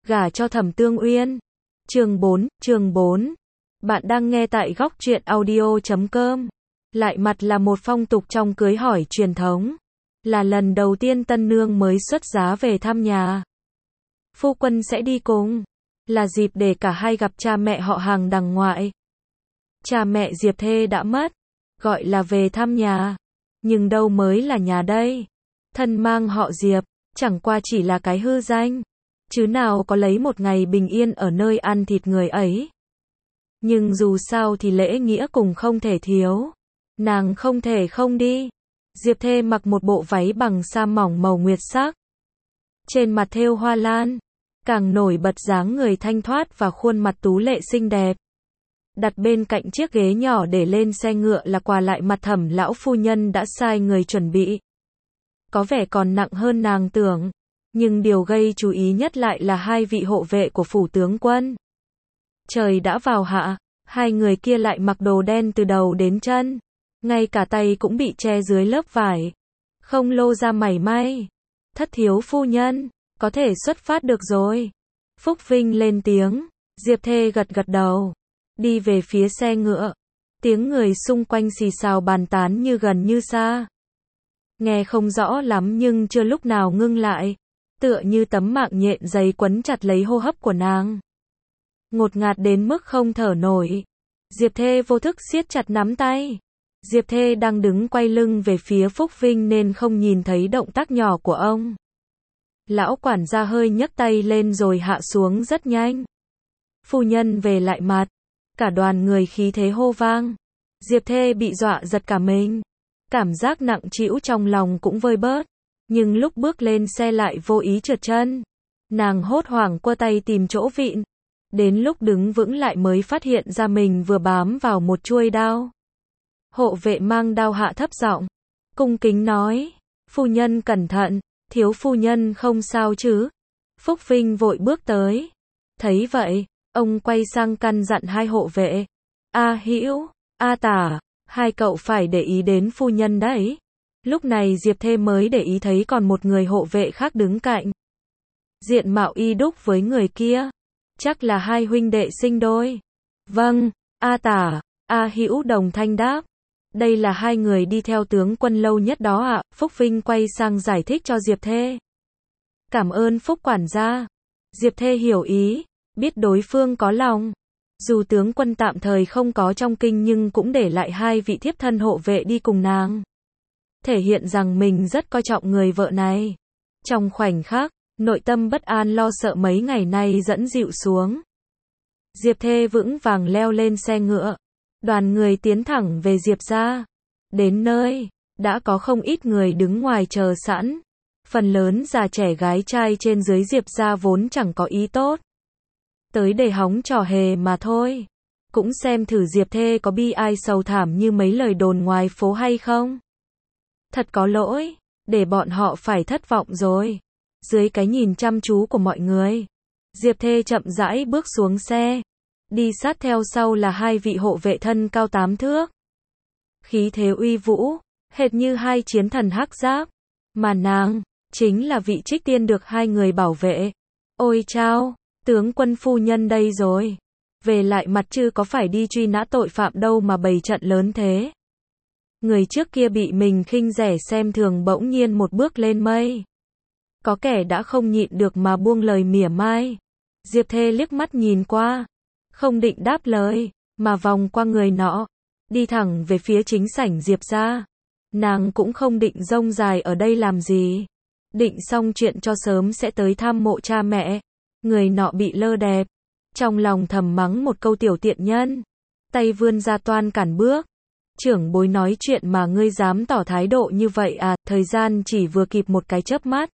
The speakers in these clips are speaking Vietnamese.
gả cho Thẩm Tương Uyên. Chương 4. Bạn đang nghe tại góc truyện audio.com. Lại mặt là một phong tục trong cưới hỏi truyền thống. Là lần đầu tiên tân nương mới xuất giá về thăm nhà. Phu quân sẽ đi cùng. Là dịp để cả hai gặp cha mẹ họ hàng đằng ngoại. Cha mẹ Diệp Thê đã mất. Gọi là về thăm nhà. Nhưng đâu mới là nhà đây. Thân mang họ Diệp, chẳng qua chỉ là cái hư danh. Chứ nào có lấy một ngày bình yên ở nơi ăn thịt người ấy. Nhưng dù sao thì lễ nghĩa cùng không thể thiếu. Nàng không thể không đi. Diệp Thê mặc một bộ váy bằng sa mỏng màu nguyệt sắc. Trên mặt thêu hoa lan. Càng nổi bật dáng người thanh thoát và khuôn mặt tú lệ xinh đẹp. Đặt bên cạnh chiếc ghế nhỏ để lên xe ngựa là quà lại mặt Thẩm lão phu nhân đã sai người chuẩn bị. Có vẻ còn nặng hơn nàng tưởng. Nhưng điều gây chú ý nhất lại là hai vị hộ vệ của phủ tướng quân. Trời đã vào hạ, hai người kia lại mặc đồ đen từ đầu đến chân. Ngay cả tay cũng bị che dưới lớp vải. Không lô ra mảy may. Thất thiếu phu nhân, có thể xuất phát được rồi. Phúc Vinh lên tiếng. Diệp Thê gật gật đầu. Đi về phía xe ngựa. Tiếng người xung quanh xì xào bàn tán như gần như xa. Nghe không rõ lắm nhưng chưa lúc nào ngưng lại. Tựa như tấm mạng nhện dày quấn chặt lấy hô hấp của nàng. Ngột ngạt đến mức không thở nổi. Diệp Thê vô thức siết chặt nắm tay. Diệp Thê đang đứng quay lưng về phía Phúc Vinh nên không nhìn thấy động tác nhỏ của ông. Lão quản gia hơi nhấc tay lên rồi hạ xuống rất nhanh. Phu nhân về lại mặt. Cả đoàn người khí thế hô vang. Diệp Thê bị dọa giật cả mình. Cảm giác nặng trĩu trong lòng cũng vơi bớt. Nhưng lúc bước lên xe lại vô ý trượt chân. Nàng hốt hoảng quơ tay tìm chỗ vịn. Đến lúc đứng vững lại mới phát hiện ra mình vừa bám vào một chuôi đao. Hộ vệ mang đao hạ thấp giọng, cung kính nói, phu nhân cẩn thận, thiếu phu nhân không sao chứ. Phúc Vinh vội bước tới. Thấy vậy, ông quay sang căn dặn hai hộ vệ. A Hữu, A Tả, hai cậu phải để ý đến phu nhân đấy. Lúc này Diệp Thê mới để ý thấy còn một người hộ vệ khác đứng cạnh. Diện mạo y đúc với người kia. Chắc là hai huynh đệ sinh đôi. Vâng, A Tả, A Hữu đồng thanh đáp. Đây là hai người đi theo tướng quân lâu nhất đó ạ. Phúc Vinh quay sang giải thích cho Diệp Thê. Cảm ơn Phúc quản gia. Diệp Thê hiểu ý, biết đối phương có lòng. Dù tướng quân tạm thời không có trong kinh nhưng cũng để lại hai vị thiếp thân hộ vệ đi cùng nàng. Thể hiện rằng mình rất coi trọng người vợ này. Trong khoảnh khắc, nội tâm bất an lo sợ mấy ngày nay dẫn dịu xuống. Diệp Thê vững vàng leo lên xe ngựa. Đoàn người tiến thẳng về Diệp gia. Đến nơi, đã có không ít người đứng ngoài chờ sẵn. Phần lớn già trẻ gái trai trên dưới Diệp gia vốn chẳng có ý tốt. Tới để hóng trò hề mà thôi. Cũng xem thử Diệp Thê có bi ai sầu thảm như mấy lời đồn ngoài phố hay không. Thật có lỗi, để bọn họ phải thất vọng rồi. Dưới cái nhìn chăm chú của mọi người, Diệp Thê chậm rãi bước xuống xe. Đi sát theo sau là hai vị hộ vệ thân cao 8 thước. Khí thế uy vũ, hệt như hai chiến thần hắc giáp. Mà nàng, chính là vị trích tiên được hai người bảo vệ. Ôi chao, tướng quân phu nhân đây rồi. Về lại mặt chứ có phải đi truy nã tội phạm đâu mà bày trận lớn thế. Người trước kia bị mình khinh rẻ xem thường bỗng nhiên một bước lên mây. Có kẻ đã không nhịn được mà buông lời mỉa mai. Diệp Thê liếc mắt nhìn qua. Không định đáp lời, mà vòng qua người nọ. Đi thẳng về phía chính sảnh Diệp gia. Nàng cũng không định rông dài ở đây làm gì. Định xong chuyện cho sớm sẽ tới thăm mộ cha mẹ. Người nọ bị lơ đẹp. Trong lòng thầm mắng một câu tiểu tiện nhân. Tay vươn ra toan cản bước. Trưởng bối nói chuyện mà ngươi dám tỏ thái độ như vậy à, thời gian chỉ vừa kịp một cái chớp mắt.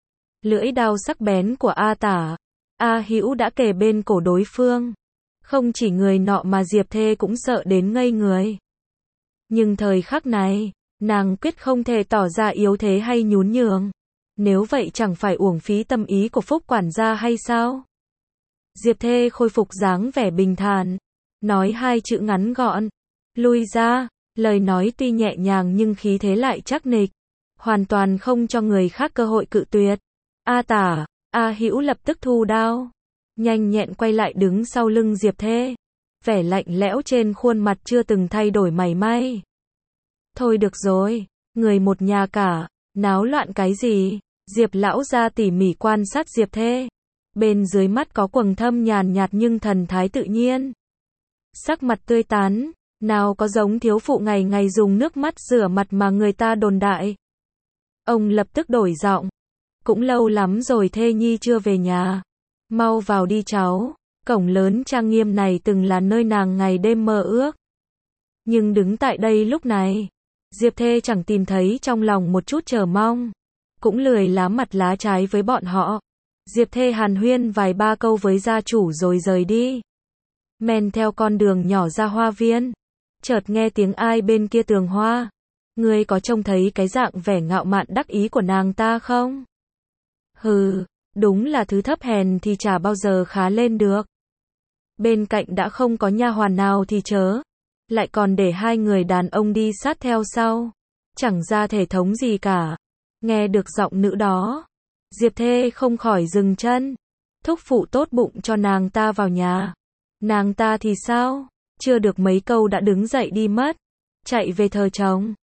Lưỡi đao sắc bén của A Tả, A Hữu đã kề bên cổ đối phương. Không chỉ người nọ mà Diệp Thê cũng sợ đến ngây người. Nhưng thời khắc này, nàng quyết không thể tỏ ra yếu thế hay nhún nhường. Nếu vậy chẳng phải uổng phí tâm ý của Phúc quản gia hay sao? Diệp Thê khôi phục dáng vẻ bình thản, nói hai chữ ngắn gọn. Lui ra, lời nói tuy nhẹ nhàng nhưng khí thế lại chắc nịch. Hoàn toàn không cho người khác cơ hội cự tuyệt. A Tả, A Hữu lập tức thu đao. nhanh nhẹn quay lại đứng sau lưng Diệp Thê. Vẻ lạnh lẽo trên khuôn mặt chưa từng thay đổi mảy may. Thôi được rồi, người một nhà cả, náo loạn cái gì? Diệp lão gia tỉ mỉ quan sát Diệp Thê. Bên dưới mắt có quầng thâm nhàn nhạt nhưng thần thái tự nhiên. Sắc mặt tươi tắn, nào có giống thiếu phụ ngày ngày dùng nước mắt rửa mặt mà người ta đồn đại. Ông lập tức đổi giọng. Cũng lâu lắm rồi Thê nhi chưa về nhà. Mau vào đi cháu. Cổng lớn trang nghiêm này từng là nơi nàng ngày đêm mơ ước. Nhưng đứng tại đây lúc này, Diệp Thê chẳng tìm thấy trong lòng một chút chờ mong. Cũng lười lá mặt lá trái với bọn họ. Diệp Thê hàn huyên vài ba câu với gia chủ rồi rời đi. Men theo con đường nhỏ ra hoa viên. Chợt nghe tiếng ai bên kia tường hoa. Ngươi có trông thấy cái dạng vẻ ngạo mạn đắc ý của nàng ta không? Hừ, đúng là thứ thấp hèn thì chả bao giờ khá lên được. Bên cạnh đã không có nha hoàn nào thì chớ. Lại còn để hai người đàn ông đi sát theo sau. Chẳng ra thể thống gì cả. Nghe được giọng nữ đó, Diệp Thê không khỏi dừng chân. Thúc phụ tốt bụng cho nàng ta vào nhà. Nàng ta thì sao? Chưa được mấy câu đã đứng dậy đi mất. Chạy về thờ chồng.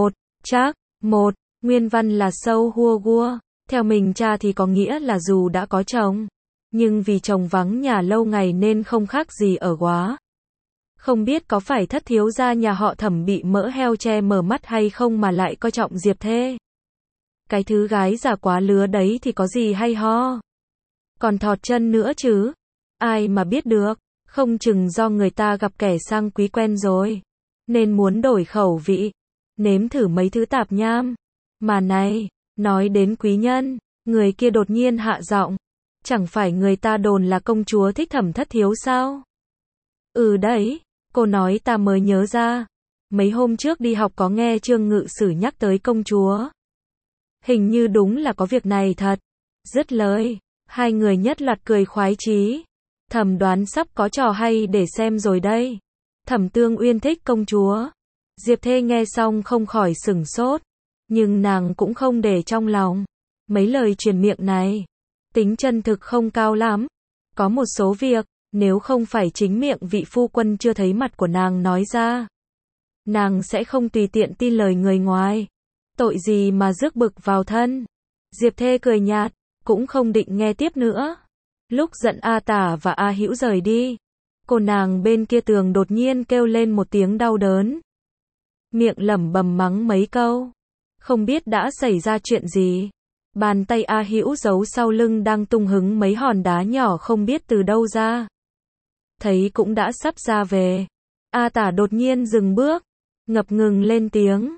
Một, nguyên văn là sâu hua gua. Theo mình tra thì có nghĩa là dù đã có chồng, nhưng vì chồng vắng nhà lâu ngày nên không khác gì ở góa. Không biết có phải thất thiếu gia nhà họ Thẩm bị mỡ heo che mờ mắt hay không mà lại coi trọng Diệp Thê. Cái thứ gái già quá lứa đấy thì có gì hay ho. Còn thọt chân nữa chứ. Ai mà biết được, không chừng do người ta gặp kẻ sang quý quen rồi. Nên muốn đổi khẩu vị, nếm thử mấy thứ tạp nham. Mà này, nói đến quý nhân, người kia đột nhiên hạ giọng. Chẳng phải người ta đồn là công chúa thích Thẩm thất thiếu sao? Ừ đấy, cô nói ta mới nhớ ra. Mấy hôm trước đi học có nghe Trương Ngự Sử nhắc tới công chúa. Hình như đúng là có việc này thật. Dứt lời, hai người nhất loạt cười khoái chí. Thẩm đoán sắp có trò hay để xem rồi đây. Thẩm Tương Uyên thích công chúa. Diệp Thê nghe xong không khỏi sửng sốt. Nhưng nàng cũng không để trong lòng. Mấy lời truyền miệng này, tính chân thực không cao lắm. Có một số việc, nếu không phải chính miệng vị phu quân chưa thấy mặt của nàng nói ra, nàng sẽ không tùy tiện tin lời người ngoài. Tội gì mà rước bực vào thân. Diệp Thê cười nhạt, cũng không định nghe tiếp nữa. Lúc giận A Tả và A Hữu rời đi, cô nàng bên kia tường đột nhiên kêu lên một tiếng đau đớn. Miệng lẩm bẩm mắng mấy câu. Không biết đã xảy ra chuyện gì. Bàn tay A Hữu giấu sau lưng đang tung hứng mấy hòn đá nhỏ không biết từ đâu ra. Thấy cũng đã sắp ra về. A Tả đột nhiên dừng bước, ngập ngừng lên tiếng.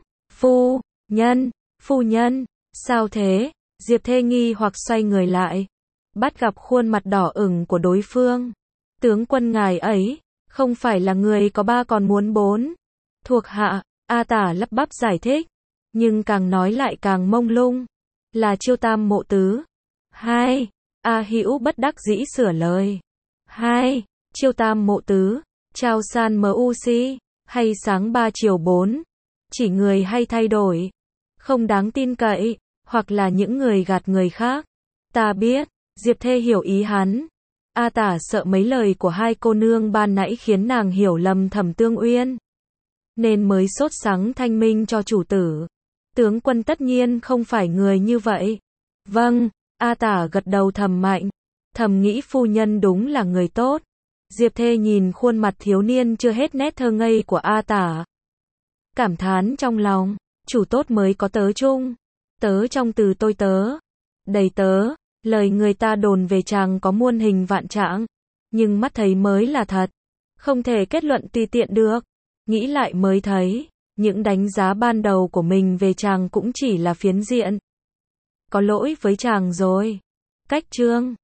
Phu nhân, sao thế? Diệp Thê nghi hoặc xoay người lại. Bắt gặp khuôn mặt đỏ ửng của đối phương. Tướng quân ngài ấy, không phải là người có ba còn muốn bốn. Thuộc hạ, A Tả lắp bắp giải thích. Nhưng càng nói lại càng mông lung. Là Chiêu Tam Mộ Tứ. Hai, A Hữu bất đắc dĩ sửa lời. Hai, Chiêu Tam Mộ Tứ, Chao San MUC, hay sáng 3 chiều 4. Chỉ người hay thay đổi. Không đáng tin cậy, hoặc là những người gạt người khác. Ta biết, Diệp Thê hiểu ý hắn. A Tả sợ mấy lời của hai cô nương ban nãy khiến nàng hiểu lầm Thẩm Tương Uyên. Nên mới sốt sắng thanh minh cho chủ tử. Tướng quân tất nhiên không phải người như vậy. Vâng, A Tả gật đầu thầm mạnh. Thầm nghĩ phu nhân đúng là người tốt. Diệp Thê nhìn khuôn mặt thiếu niên chưa hết nét thơ ngây của A Tả. Cảm thán trong lòng, chủ tốt mới có tớ chung. Tớ trong từ tôi tớ. Đầy tớ, lời người ta đồn về chàng có muôn hình vạn trạng. Nhưng mắt thấy mới là thật. Không thể kết luận tùy tiện được. Nghĩ lại mới thấy, những đánh giá ban đầu của mình về chàng cũng chỉ là phiến diện. Có lỗi với chàng rồi. Cách chương